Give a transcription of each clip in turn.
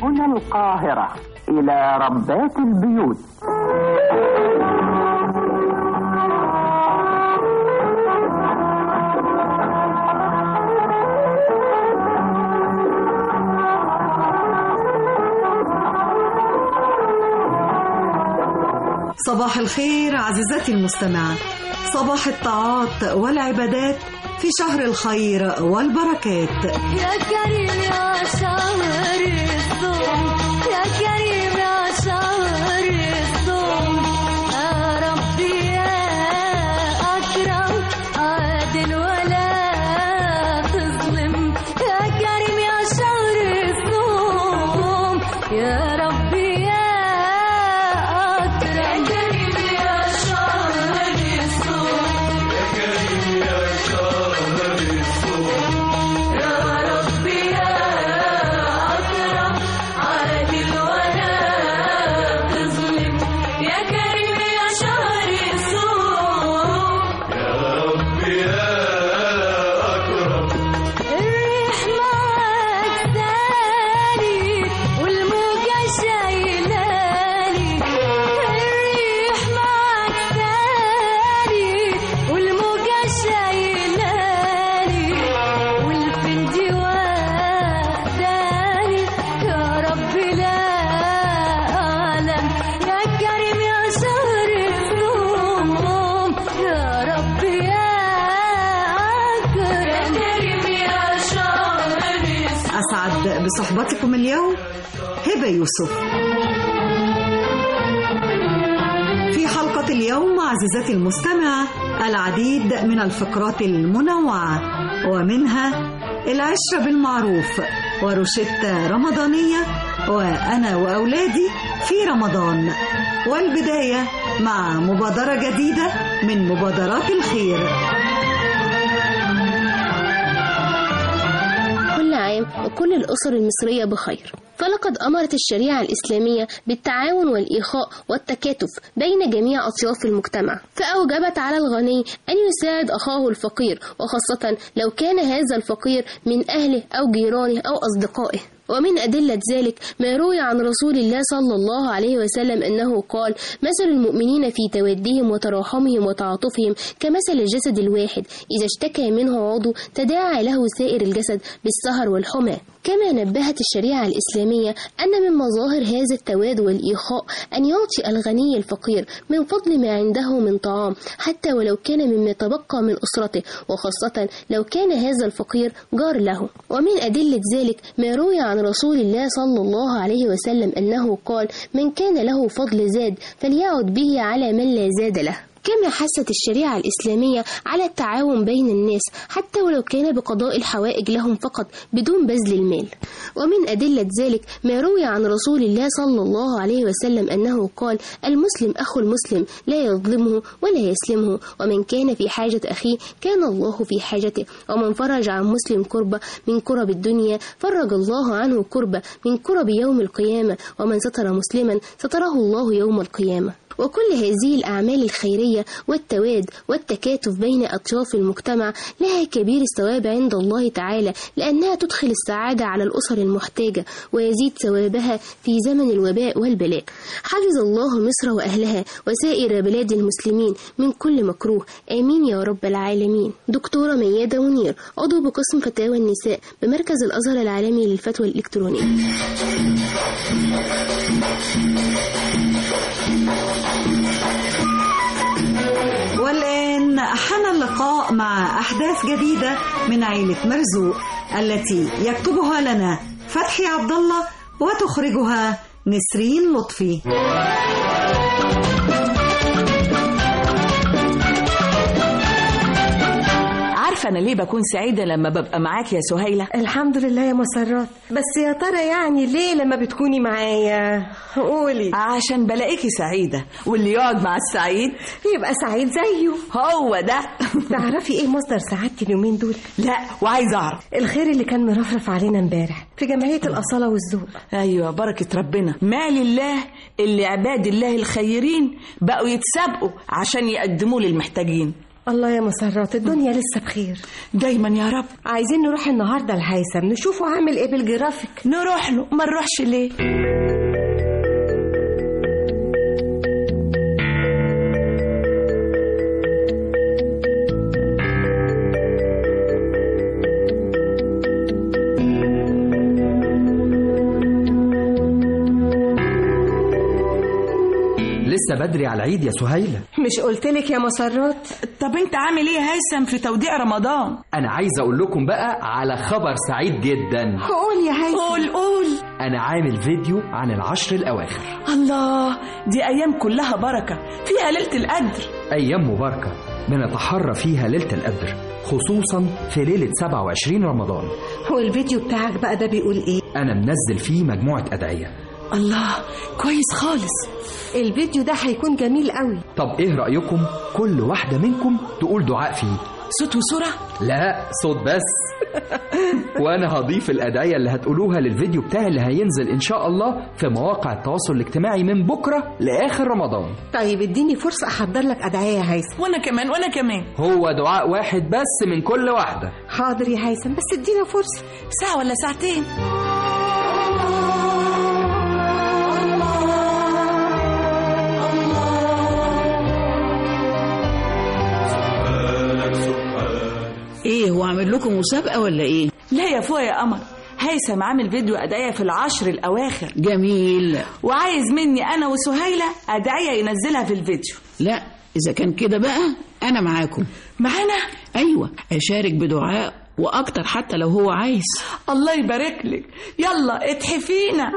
هنا القاهرة إلى ربات البيوت. صباح الخير عزيزتي المستمعة، صباح الطاعات والعبادات في شهر الخير والبركات. يا كريم يا شهر الصوم، يا كريم يا شهر الصوم، يا ربي يا أكرم عادل ولا تظلم، يا كريم يا شهر الصوم، يا ربي يا أكرم، يا كريم يا شهر الصوم، يا كريم يا شهر الصوم، يا ربي يا أكرم عادل ولا تظلم، يا كريم يا شهر الصوم، يا ربي يا أكرم. الريح معاك ثاني والموجة شايلاني، الريح معاك ثاني والموجة شايلاني، والفندي واخداني، يا ربي لا أعلم، يا كريم يا شهر الصوم، يا ربي يا أكرم، يا كريم يا شهر الصوم. أسعد بصحبتكم اليوم هبة يوسف. في حلقة اليوم عزيزتي المستمعة العديد من الفقرات المنوعة، ومنها العشرة بالمعروف، وروشتة رمضانية، وأنا وأولادي في رمضان، والبداية مع مبادرة جديدة من مبادرات الخير. كل عام وكل الأسر المصرية بخير. فلقد أمرت الشريعة الإسلامية بالتعاون والإخاء والتكاتف بين جميع أطياف المجتمع، فأوجبت على الغني أن يساعد أخاه الفقير، وخاصة لو كان هذا الفقير من أهله أو جيرانه أو أصدقائه. ومن أدلة ذلك ما روي عن رسول الله صلى الله عليه وسلم أنه قال: مثل المؤمنين في تودهم وتراحمهم وتعاطفهم كمثل الجسد الواحد، إذا اشتكى منه عضو تداعى له سائر الجسد بالسهر والحمى. كما نبهت الشريعة الإسلامية أن من مظاهر هذا التواد والإخاء أن يعطي الغني الفقير من فضل ما عنده من طعام، حتى ولو كان مما تبقى من أسرته، وخاصة لو كان هذا الفقير جار له. ومن أدلة ذلك ما روي عن رسول الله صلى الله عليه وسلم أنه قال: من كان له فضل زاد فليعد به على من لا زاد له. كما حثت الشريعة الإسلامية على التعاون بين الناس، حتى ولو كان بقضاء الحوائج لهم فقط بدون بذل المال. ومن أدلة ذلك ما روي عن رسول الله صلى الله عليه وسلم أنه قال: المسلم أخو المسلم لا يظلمه ولا يسلمه، ومن كان في حاجة أخيه كان الله في حاجته، ومن فرج عن مسلم كربة من كرب الدنيا فرج الله عنه كربة من كرب يوم القيامة، ومن ستر مسلما ستره الله يوم القيامة. وكل هذه الأعمال الخيرية والتواد والتكاتف بين أطياف المجتمع لها كبير الثواب عند الله تعالى، لأنها تدخل السعادة على الأسر المحتاجة ويزيد ثوابها في زمن الوباء والبلاء. حفظ الله مصر وأهلها وسائر بلاد المسلمين من كل مكروه، آمين يا رب العالمين. دكتورة ميادة منير، عضو بقسم فتاوى النساء بمركز الأزهر العالمي للفتوى الإلكترونية. والآن حان اللقاء مع أحداث جديدة من عيلة مرزوق التي يكتبها لنا فتحي عبد الله وتخرجها نسرين لطفي. عارفة أنا ليه بكون سعيدة لما ببقى معاك يا سهيلة؟ الحمد لله يا مسرات، بس يا ترى يعني ليه لما بتكوني معايا؟ قولي. عشان بلاقيكي سعيدة، واللي يقعد مع السعيد يبقى سعيد زيه. هو ده. تعرفي ايه مصدر سعادتي اليومين دول؟ لا، وعايزة أعرف. الخير اللي كان مرفرف علينا امبارح في جمعية الأصالة والذوق. أيوة، بركة ربنا. ما لله اللي عباد الله الخيرين بقوا يتسابقوا عشان يقدموا للمحتاجين. الله يا مسرات، الدنيا لسه بخير دايما يا رب. عايزين نروح النهارده لهيثم نشوفه عامل ايه بالجرافيك. نروح له، ما نروحش ليه؟ لسه بدري على العيد يا سهيلة. مش قلتلك يا مسرات؟ طب انت عامل ايه يا هيثم في توديع رمضان؟ أنا عايز أقول لكم بقى على خبر سعيد جدا. قول يا هيثم. قول. أنا عامل فيديو عن العشر الأواخر. الله، دي أيام كلها بركة، فيها ليلة القدر. أيام مباركة بنتحرى فيها ليلة القدر، خصوصا في ليلة 27 رمضان. هو الفيديو بتاعك بقى ده بيقول ايه؟ أنا منزل فيه مجموعة أدعية. الله، كويس خالص. الفيديو ده هيكون جميل قوي. طب إيه رأيكم كل واحدة منكم تقول دعاء فيه؟ صوت وصورة؟ لا، صوت بس. وأنا هضيف الأدعية اللي هتقولوها للفيديو بتاعي اللي هينزل إن شاء الله في مواقع التواصل الاجتماعي من بكرة لآخر رمضان. طيب اديني فرصة أحضر لك أدعية يا هيثم. وأنا كمان. هو دعاء واحد بس من كل واحدة. حاضر يا هيثم، بس ادينا فرصة. ساعة ولا ساعتين؟ ايه هو عامل لكم مسابقة ولا ايه؟ لا يا فوق يا قمر، هيثم عامل فيديو أدعية في العشر الأواخر. جميل. وعايز مني أنا وسهيلة أدعية ينزلها في الفيديو. لا، إذا كان كده بقى أنا معاكم. معانا؟ أيوة، أشارك بدعاء وأكتر حتى لو هو عايز. الله يبارك لك، يلا اتحفينا.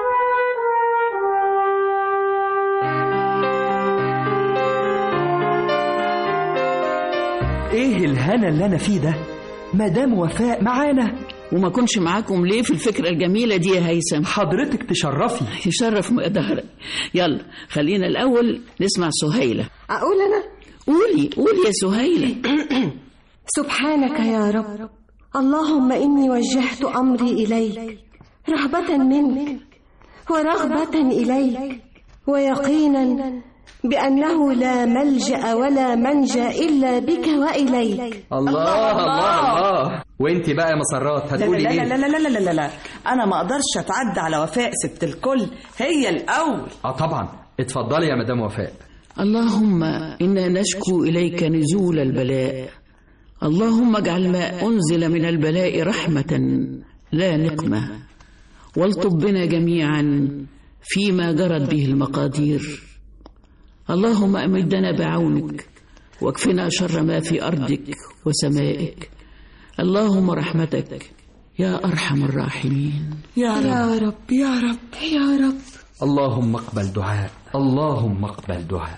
ايه الهنا اللي انا فيه ده؟ مدام وفاء معانا. وما كنش معاكم ليه في الفكرة الجميلة دي يا هيثم؟ حضرتك تشرفي. يشرف مقدارك. يلا خلينا الأول نسمع سهيلة. أقول أنا؟ قولي يا سهيلة. سبحانك يا رب، اللهم إني وجهت أمري إليك رهبة منك ورغبة إليك ويقينا بأنه لا ملجأ ولا منجا إلا بك وإليك. الله. وانت بقى يا مسرات هتقولي ايه؟ لا، أنا ما أقدرش أتعدى على وفاء ست الكل، هي الأول. طبعا، اتفضلي يا مدام وفاء. اللهم إنا نشكو إليك نزول البلاء، اللهم اجعل ما أنزل من البلاء رحمة لا نقمة، والطب بنا جميعا فيما جرت به المقادير. اللهم أمدنا بعونك واكفنا شر ما في أرضك وسمائك، اللهم رحمتك يا أرحم الراحمين. يا رب. اللهم اقبل دعاء، اللهم اقبل دعاء.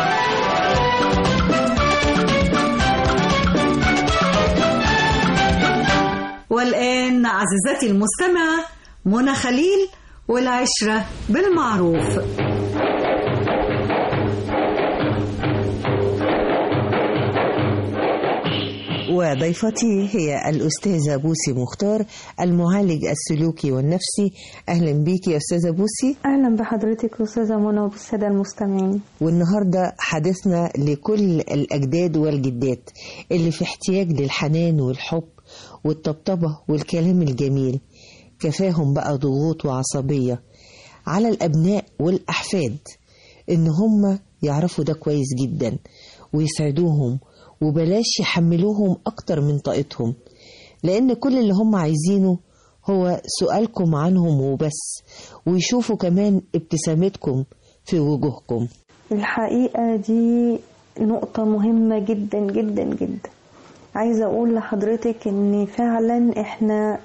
والآن عزيزتي المستمعة منى خليل والعشرة بالمعروف. وضيفتي هي الأستاذة بوسي مختار، المعالج السلوكي والنفسي. أهلا بيك يا أستاذة بوسي. أهلا بحضرتك أستاذة منى وبالسادة المستمعين. والنهاردة حديثنا لكل الأجداد والجدات اللي في احتياج للحنان والحب والطبطبة والكلام الجميل. كفاهم بقى ضغوط وعصبية على الأبناء والأحفاد إن هم يعرفوا ده كويس جدا ويسعدوهم، وبلاش يحملوهم أكتر من طاقتهم، لأن كل اللي هم عايزينه هو سؤالكم عنهم وبس، ويشوفوا كمان ابتسامتكم في وجوهكم. الحقيقة دي نقطة مهمة جدا جدا جدا. عايزة أقول لحضرتك إن فعلا إحنا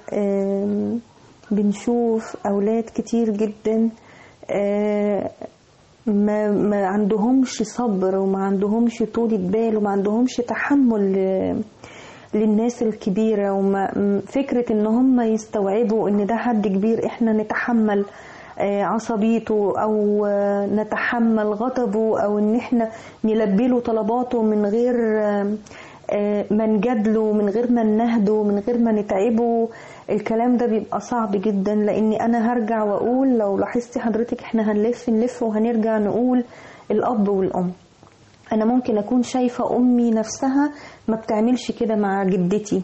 بنشوف أولاد كتير جدا ما عندهمش صبر وما عندهمش طولة بال وما عندهمش تحمل للناس الكبيرة، وما فكرة ان هم يستوعبوا ان ده حد كبير احنا نتحمل عصبيته او نتحمل غضبه او ان احنا نلبي له طلباته من غير ما نجادله، من غير ما ننهده، من غير ما نتعبه. الكلام ده بيبقى صعب جدا، لاني انا هرجع واقول لو لاحظتي حضرتك احنا هنلف وهنرجع نقول الاب والام. أنا ممكن أكون شايفة أمي نفسها ما بتعملش كده مع جدتي.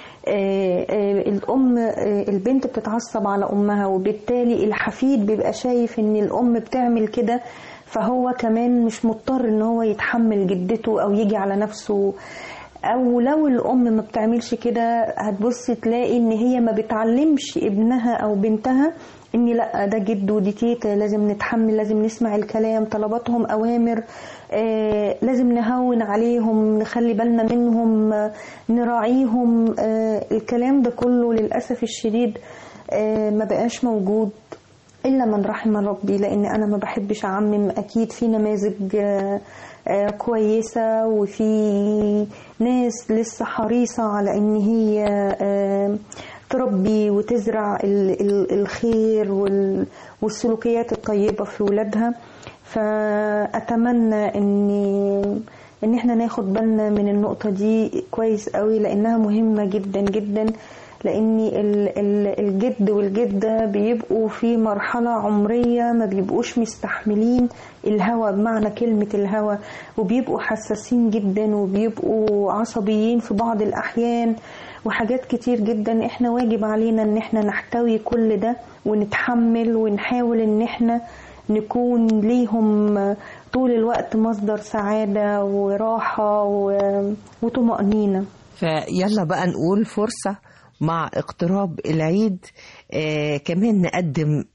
الأم البنت بتتعصب على أمها، وبالتالي الحفيد بيبقى شايف إن الأم بتعمل كده، فهو كمان مش مضطر إن هو يتحمل جدته أو يجي على نفسه. أو لو الأم ما بتعملش كده هتبص تلاقي إن هي ما بتعلمش ابنها أو بنتها إن لأ ده جد ودي تيتا، لازم نتحمل، لازم نسمع الكلام، طلباتهم أوامر، لازم نهون عليهم، نخلي بالنا منهم، نراعيهم. الكلام ده كله للأسف الشديد ما بقاش موجود إلا من رحم ربي، لأن أنا ما بحبش أعمم. أكيد في نماذج كويسة، وفي ناس لسه حريصة على إن هي تربي وتزرع الخير والسلوكيات الطيبة في ولادها. فأتمنى إن احنا ناخد بالنا من النقطة دي كويس قوي، لأنها مهمة جدا جدا، لأن الجد والجدة بيبقوا في مرحلة عمرية ما بيبقوش مستحملين الهوى بمعنى كلمة الهوى، وبيبقوا حساسين جدا، وبيبقوا عصبيين في بعض الأحيان، وحاجات كتير جدا. احنا واجب علينا ان احنا نحتوي كل ده ونتحمل، ونحاول ان احنا نكون ليهم طول الوقت مصدر سعادة وراحة وطمأنينة. فيلا بقى نقول فرصة مع اقتراب العيد كمان نقدم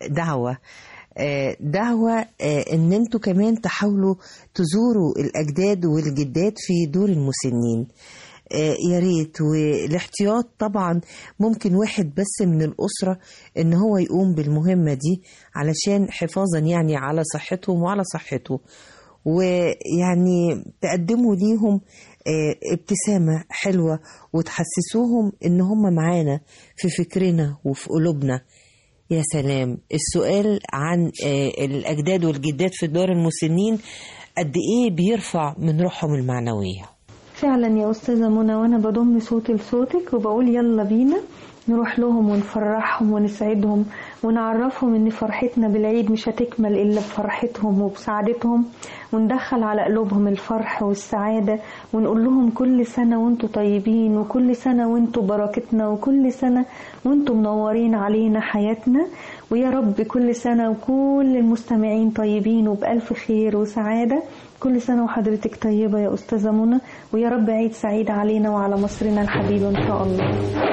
دعوة ان انتوا كمان تحاولوا تزوروا الأجداد والجدات في دور المسنين. يا ريت. والاحتياط طبعا ممكن واحد بس من الأسرة ان هو يقوم بالمهمة دي علشان حفاظا يعني على صحتهم وعلى صحته، ويعني تقدموا ليهم ابتسامة حلوة وتحسسوهم ان هم معانا في فكرنا وفي قلوبنا. يا سلام. السؤال عن الأجداد والجدات في دار المسنين قد ايه بيرفع من روحهم المعنوية. فعلا يا أستاذة منى، وأنا بضم صوتي لصوتك وبقول يلا بينا نروح لهم ونفرحهم ونسعدهم ونعرفهم ان فرحتنا بالعيد مش هتكمل الا بفرحتهم وبسعادتهم، وندخل على قلوبهم الفرح والسعادة، ونقول لهم كل سنة وانتوا طيبين، وكل سنة وانتوا بركتنا، وكل سنة وانتوا منورين علينا حياتنا، ويا رب كل سنة وكل المستمعين طيبين وبألف خير وسعادة. كل سنة وحضرتك طيبة يا أستاذة منى، ويا رب عيد سعيد علينا وعلى مصرنا الحبيبة إن شاء الله.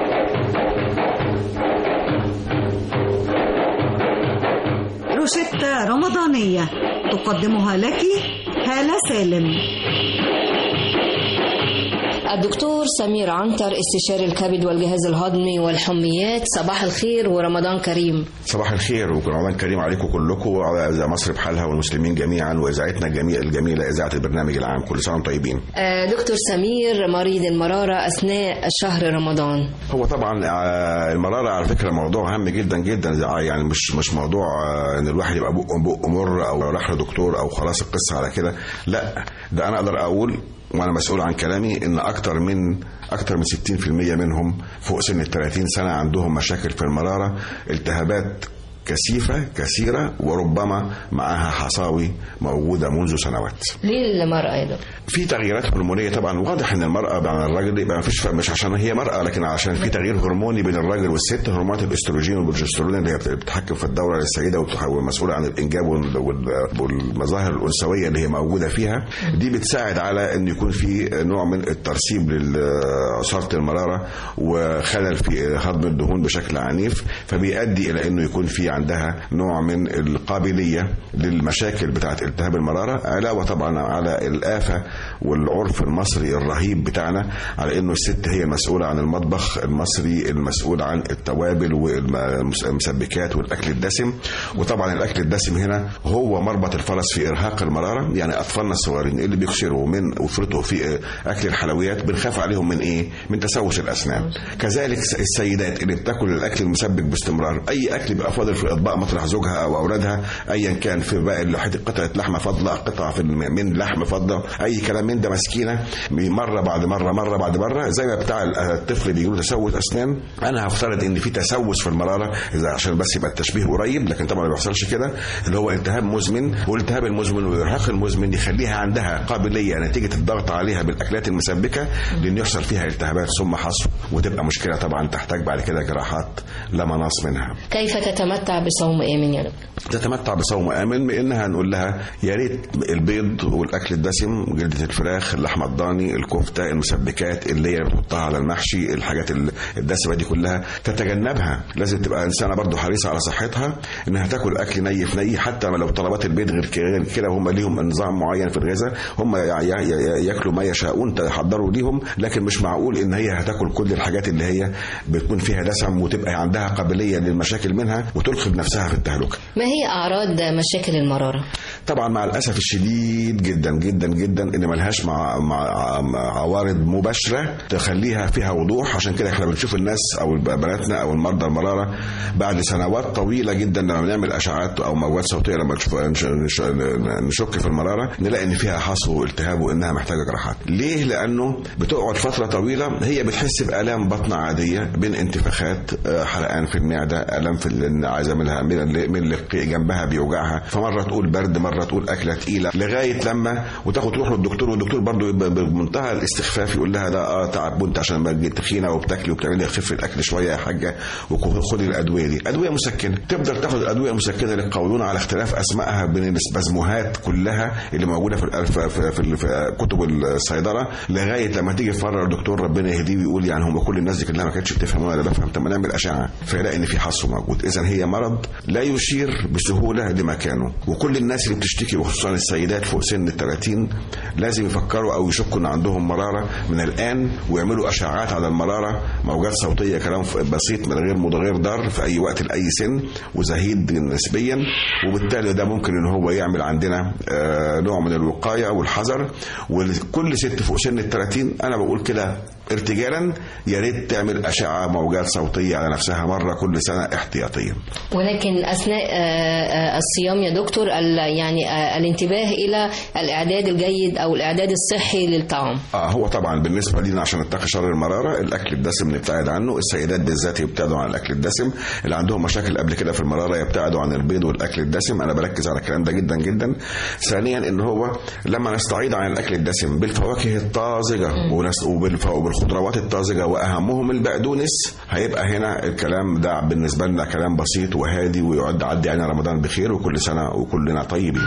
روشتة رمضانية تقدمها لك هالة سالم. الدكتور سمير عنتر، استشاري الكبد والجهاز الهضمي والحميات. صباح الخير ورمضان كريم. صباح الخير ورمضان كريم عليكم كلكم وعلى مصر بحالها والمسلمين جميعا وإذاعتنا الجميلة إذاعة البرنامج العام. كل سنة وانتم طيبين. دكتور سمير، مريض المرارة أثناء شهر رمضان. هو طبعا المرارة على فكرة موضوع هام جدا جدا، يعني مش موضوع ان الواحد يبقى بقه مر او راح لدكتور او خلاص القصة على كده. لا، ده أنا أقدر أقول وأنا مسؤول عن كلامي إن أكتر من 60% منهم فوق سن 30 سنة عندهم مشاكل في المرارة، التهابات كثيرة وربما معها حصاوي موجودة منذ سنوات. ليه المرأة يا دكتور؟ في تغييرات هرمونية طبعا. واضح ان المرأة عن الراجل يبقى مفيش فرق، مش عشان هي مرأة لكن عشان في تغيير هرموني بين الراجل والست. هرمونات الاستروجين والبروجسترون اللي هي بتتحكم في الدورة للسيدة والمسؤولة عن الإنجاب والمظاهر الأنثوية اللي هي موجودة فيها، دي بتساعد على ان يكون في نوع من الترسيب لعصارة المرارة وخلل في هضم الدهون بشكل عنيف، فبيؤدي الى انه يكون في عندها نوع من القابلية للمشاكل بتاعت التهاب المرارة، علاوة طبعا على الآفة والعرف المصري الرهيب بتاعنا على انه الست هي المسؤولة عن المطبخ المصري، المسؤول عن التوابل والمسبكات والاكل الدسم. وطبعا الاكل الدسم هنا هو مربط الفرس في ارهاق المرارة. يعني اطفالنا الصغيرين اللي بيكسروا من وفرته في اكل الحلويات بنخاف عليهم من ايه؟ من تسوس الاسنان. كذلك السيدات اللي بتاكل الاكل المسبك باستمرار، اي اكل بيبقى فاضل في في اطباق مطرح زوجها او اولادها، ايا كان في باقي حته قطعه لحمه فاضله، قطعه من لحم فاضله، اي كلام من ده مسكينه مره بعد مره زي ما بتاع الطفل بيقولوا تسوس اسنان. انا هفترض ان في تسوس في المراره اذا عشان بس يبقى التشبيه قريب، لكن طبعا ما بيحصلش كده، اللي هو التهاب مزمن، والالتهاب المزمن والارهاق المزمن يخليها عندها قابليه نتيجه الضغط عليها بالاكلات المسبكه لان يحصل فيها التهابات ثم حصو، وتبقى مشكله طبعا تحتاج بعد كده جراحات لا مناص منها. كيف تتمتع بصوم آمن يا دكتور؟ تتمتع بصوم آمن بانها نقول لها يا ريت البيض والاكل الدسم، جلده الفراخ، اللحمه الضاني، الكفته، المسبكات اللي هي بتحطها على المحشي، الحاجات الدسمه دي كلها تتجنبها. لازم تبقى انسانه برضو حريصه على صحتها، انها تاكل اكل ني في ني، حتى لو طلبات البيت غير كده، وهم ليهم نظام معين في الغذاء، هم ياكلوا ما يشاءون تحضروا ليهم، لكن مش معقول ان هي هتاكل كل الحاجات اللي هي بتكون فيها دسم وتبقى عندها قابليه للمشاكل منها وتلقي بنفسها في التهلكه. ما هي اعراض مشاكل المراره؟ طبعا مع الاسف الشديد جدا جدا جدا ان ملهاش مع عوارض مباشره تخليها فيها وضوح. عشان كده احنا بنشوف الناس او بناتنا او المرضى المراره بعد سنوات طويله جدا لما بنعمل اشعاعات او مواد صوتيه، لما نشك في المراره نلاقي ان فيها حصو والتهاب وانها محتاجه جراحات. ليه؟ لانه بتقعد فتره طويله هي بتحس بالام بطن عاديه، بين انتفاخات، حرقان في المعده، الام في عايزه من اللي جنبها بيوجعها، فمره تقول برد، مره تقول اكله ثقيله، لغايه لما وتاخد تروح للدكتور، والدكتور برضو بمنتهى الاستخفاف يقول لها ده تعب انت عشان ما تخينه وبتاكلي وبتعملي خف الاكل شويه يا حاجه وخدي الادويه دي، ادويه مسكنه. تقدر تاخد الادويه المسكنه للقولون على اختلاف اسمائها بين الاسبازموهات كلها اللي موجوده في كتب الصيدله، لغايه لما تيجي تفرر الدكتور ربنا يهديه ويقول يعني هم كل الناس دي كلها ما كانتش بتفهم ولا بفهم، طب ما نعمل اشعه فيلاقي ان في حصو موجود. اذا هي مرض لا يشير بسهوله لمكانه، وكل الناس اللي بتشتكي وخصوصا السيدات فوق سن ال30 لازم يفكروا او يشكوا ان عندهم مراره من الان ويعملوا اشعاعات على المراره، موجات صوتيه، كلام بسيط من غير متغير ضار في اي وقت لاي سن وزهيد نسبيا، وبالتالي ده ممكن ان هو يعمل عندنا نوع من الوقايه والحذر. وكل ست فوق سن ال30 انا بقول كده ارتجالا يا ريت تعمل اشعه موجات صوتيه على نفسها مره كل سنه احتياطيا. ولكن اثناء الصيام يا دكتور يعني الانتباه الى الاعداد الجيد او الاعداد الصحي للطعام. هو طبعا بالنسبه لنا عشان نتقي شر المراره الاكل الدسم نبتعد عنه، السيدات بالذات يبتعدوا عن الاكل الدسم، اللي عندهم مشاكل قبل كده في المراره يبتعدوا عن البيض والاكل الدسم، انا بركز على الكلام ده جدا جدا. ثانيا ان هو لما نستعيد عن الاكل الدسم بالفواكه الطازجه وبالخضروات الطازجه واهمهم البقدونس، هيبقى هنا الكلام ده بالنسبه لنا كلام بسيط وهادي ويعد عدي علينا رمضان بخير وكل سنه وكلنا طيبين.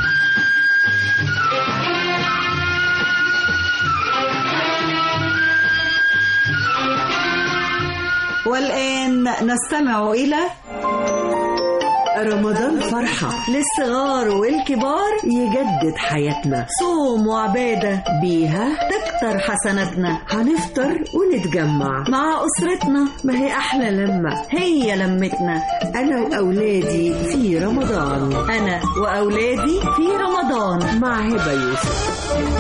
والآن نستمع إلى رمضان فرحة للصغار والكبار، يجدد حياتنا، صوم وعبادة بيها تكتر حسناتنا، هنفطر ونتجمع مع أسرتنا، ما هي أحلى لمة هي لمتنا. أنا وأولادي في رمضان، أنا وأولادي في رمضان مع هبة يوسف.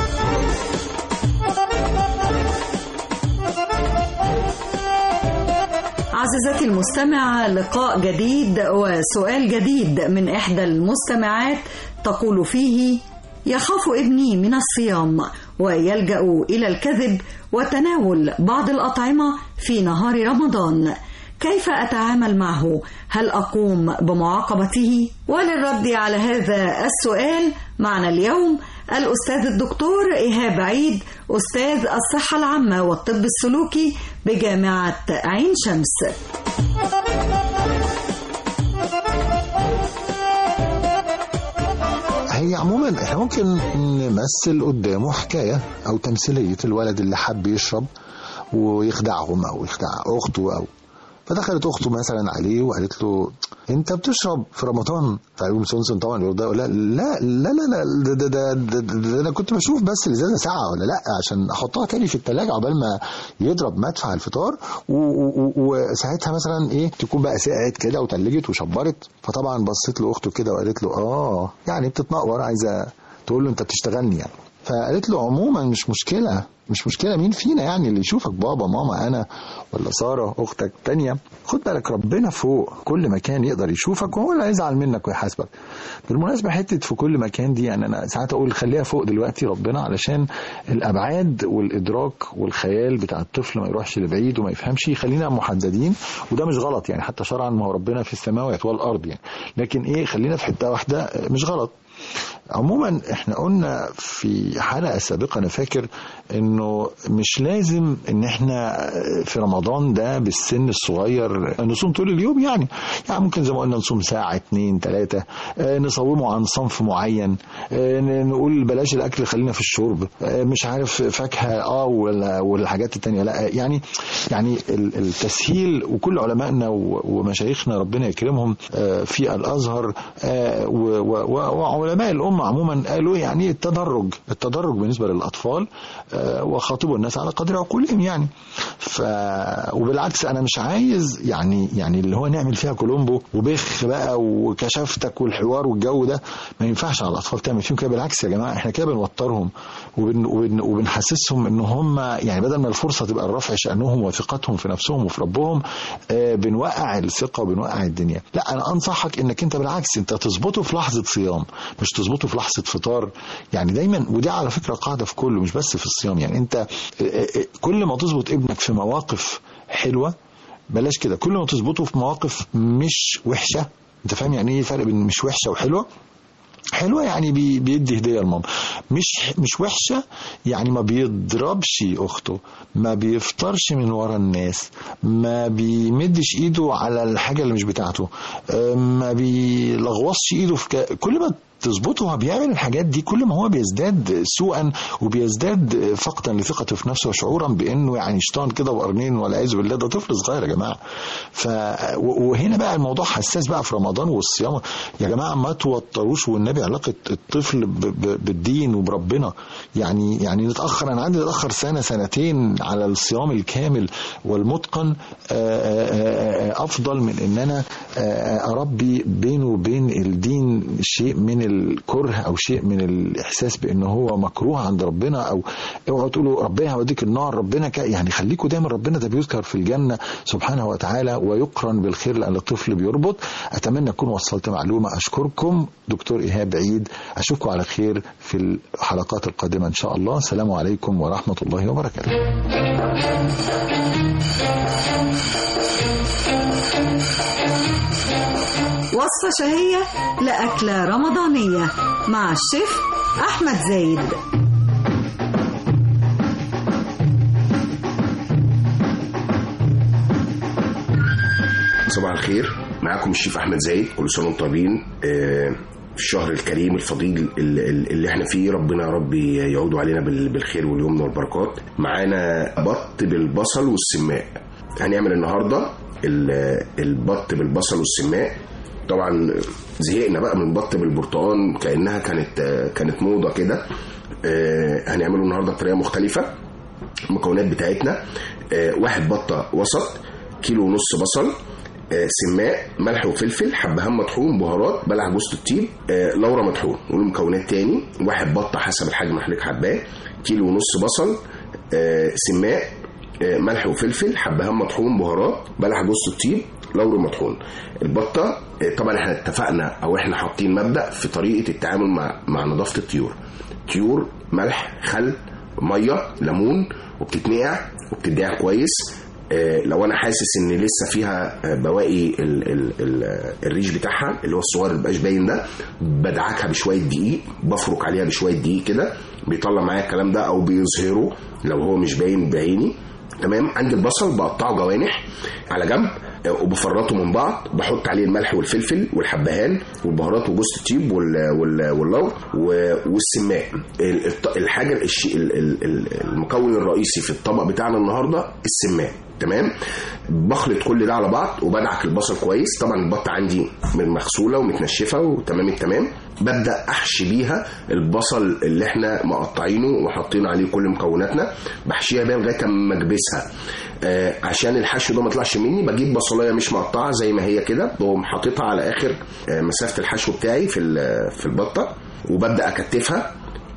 عزيزتي المستمعة، لقاء جديد وسؤال جديد من إحدى المستمعات تقول فيه: يخاف ابني من الصيام ويلجأ إلى الكذب وتناول بعض الأطعمة في نهار رمضان، كيف أتعامل معه؟ هل أقوم بمعاقبته؟ وللرد على هذا السؤال معنا اليوم الأستاذ الدكتور إيهاب عيد، أستاذ الصحة العامة والطب السلوكي بجامعة عين شمس. هي عموما احنا ممكن نمثل قدامه حكاية أو تمثيلية الولد اللي حب يشرب ويخدعهم أو يخدع أخته، أو فدخلت اخته مثلا عليه وقالت له انت بتشرب في رمضان، فيقوم سونسون طبعا يقول لا لا لا لا ده انا كنت بشوف بس الازازه ساعه ولا لا عشان احطها تاني في الثلاجه عقبال ما يضرب مدفع الفطار، وساعتها مثلا ايه تكون بقى سقعت كده وتلجت وشبرت. فطبعا بصيت له اخته كده وقالت له يعني بتتنقور، عايزه تقول له انت بتشتغلني يعني. فقالت له عموما مش مشكله مين فينا يعني اللي يشوفك، بابا ماما انا ولا ساره اختك تانية. خد بالك ربنا فوق كل مكان يقدر يشوفك وهو اللي هيزعل منك ويحاسبك. بالمناسبه حته في كل مكان دي يعني انا ساعات اقول خليها فوق دلوقتي ربنا، علشان الابعاد والادراك والخيال بتاع الطفل ما يروحش لبعيد وما يفهمش، خلينا محددين. وده مش غلط يعني حتى شرعا، ما هو ربنا في السماوات والارض يعني، لكن خلينا في حته واحده مش غلط. عموما احنا قلنا في حلقة سابقة انا فاكر انه مش لازم ان احنا في رمضان ده بالسن الصغير نصوم طول اليوم يعني ممكن زي ما قلنا نصوم ساعة 2 3، نصومه عن صنف معين، نقول بلاش الاكل خلينا في الشرب، مش عارف فاكهة والحاجات التانية لا يعني التسهيل. وكل علمائنا ومشايخنا ربنا يكرمهم في الازهر وعلماء الأمة عموما قالوا يعني التدرج بالنسبة للأطفال، وخاطبوا الناس على قدر عقولهم يعني. وبالعكس أنا مش عايز يعني اللي هو نعمل فيها كولومبو وبخ بقى وكشفتك والحوار والجو ده، ما ينفعش على الأطفال تعمل فيهم كده. بالعكس يا جماعة احنا كده بنوترهم وبنحسسهم ان هم يعني بدل ما الفرصة تبقى الرفع شأنهم وثقتهم في نفسهم وفي ربهم، بنوقع الثقة وبنوقع الدنيا. لا أنا أنصحك انك انت بالعكس انت تظبطه في لحظة صيام، مش تظبطه في لحظة فطار يعني دايما. ودي على فكرة قاعدة في كله مش بس في الصيام يعني. انت كل ما تظبط ابنك في مواقف حلوة، بلاش كده كل ما تظبطه في مواقف مش وحشة. انت فاهم يعني ايه الفرق بين مش وحشة وحلوة؟ حلوة يعني بيدي هدية لماما، مش وحشة يعني ما بيضربش أخته، ما بيفطرش من ورا الناس، ما بيمدش إيده على الحاجة اللي مش بتاعته، ما بيلغوصش إيده في كل ما تظبطه بيعمل الحاجات دي كل ما هو بيزداد سوءا وبيزداد فقدا لثقته في نفسه وشعورا بانه يعني شيطان كده وقرنين والعياذ بالله. ده طفل صغير يا جماعه. وهنا بقى الموضوع حساس بقى في رمضان والصيام يا جماعه، ما توتروش. والنبي علاقه الطفل بالدين وبربنا يعني نتاخر، انا عندي نتاخر سنه سنتين على الصيام الكامل والمتقن افضل من ان انا اربي بينه وبين الدين شيء من الكره او شيء من الاحساس بانه هو مكروه عند ربنا. او اوعوا تقولوا ربنا هيوديك النار، ربنا يعني خليكوا دايما ربنا ده بيذكر في الجنه سبحانه وتعالى ويقرن بالخير لان الطفل بيربط. اتمنى اكون وصلت معلومه. اشكركم دكتور ايهاب عيد، اشوفكم على خير في الحلقات القادمه ان شاء الله. السلام عليكم ورحمه الله وبركاته. وصفة شهية لأكلة رمضانية مع الشيف أحمد زايد. صباح الخير، معاكم الشيف أحمد زايد. كل سنة وانتم طيبين في الشهر الكريم الفضيل اللي احنا فيه. ربنا يا رب يعود علينا بالخير واليمن والبركات. معانا بط بالبصل والسماق. هنعمل النهارده البط بالبصل والسماق. طبعا زهقنا بقى من بط بالبرتقال كأنها كانت موضة كده. هنعمله النهارده بطريقة مختلفة. المكونات بتاعتنا 1 بطة وسط، 1.5 كيلو بصل، سماق، ملح وفلفل، حبهان مطحون، بهارات، بلح جوز الطيب، لورا مطحون. والمكونات تاني 1 بطة حسب الحجم اللي حضرتك حباه، 1.5 كيلو بصل، سماق، ملح وفلفل، حبهان مطحون، بهارات، بلح جوز الطيب، لورا مطحون. البطة طبعا احنا اتفقنا او احنا حاطين مبدأ في طريقة التعامل مع نظافة الطيور. طيور ملح، خل، مية، ليمون، وبتتنقع وبتدعك كويس. لو انا حاسس ان لسه فيها بواقي الريش بتاعها اللي هو الصغير اللي مبقاش باين ده، بدعكها بشويه دقيق، بفرك عليها بشويه دقيق كده، بيطلع معايا الكلام ده او بيظهره لو هو مش باين بعيني. تمام. عندي البصل بقطعه جوانح على جنب وبفرطه من بعض، بحط عليه الملح والفلفل والحبهان والبهارات وجوز الطيب واللور والسماق. الحاجه المكون الرئيسي في الطبق بتاعنا النهارده السماق. تمام. بخلط كل ده على بعض وبدعك البصل كويس. طبعا البطه عندي مغسوله ومتنشفه وتمام التمام. ببدا احشي بيها البصل اللي احنا مقطعينه وحاطين عليه كل مكوناتنا، بحشيها بيها لغايه اما اكبسها. عشان الحشو ده ما يطلعش مني، بجيب بصلايه مش مقطعه زي ما هي كده، بقوم حاططها على اخر مسافه الحشو بتاعي في البطه، وببدا اكتفها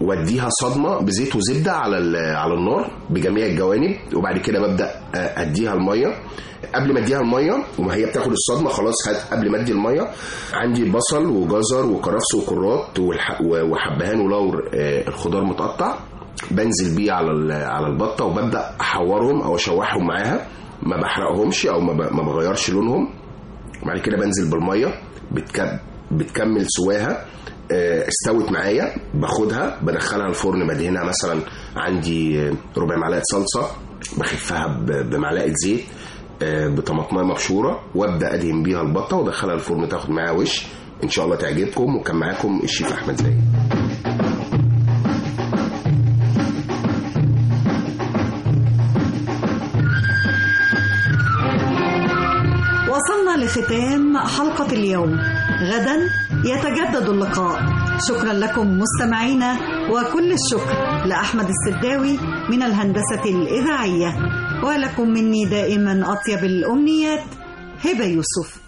واديها صدمه بزيت وزبده على النار بجميع الجوانب. وبعد كده ببدا اديها الميه. قبل ما اديها الميه وما هي بتاخد الصدمه خلاص، قبل ما ادي الميه عندي بصل وجزر وكرفس وكرات وحبهان ولور، الخضار متقطع، بنزل بيه على البطه وببدا احورهم او اشوحهم معاها، ما بحرقهمش او ما بغيرش لونهم. وبعد كده بنزل بالميه بتكمل سواها، استوت معايا باخدها بدخلها الفرن، بدهنها مثلا عندي ربع معلقه صلصه، بخفها بمعلقه زيت بطماطمايه مبشوره، وابدا ادهن بيها البطه وادخلها الفرن تاخد معاها وش. ان شاء الله تعجبكم. وكان معاكم الشيف احمد زايد. وصلنا لختام حلقة اليوم. غدا يتجدد اللقاء. شكرا لكم مستمعينا، وكل الشكر لأحمد السداوي من الهندسة الإذاعية. ولكم مني دائما أطيب الأمنيات، هبة يوسف.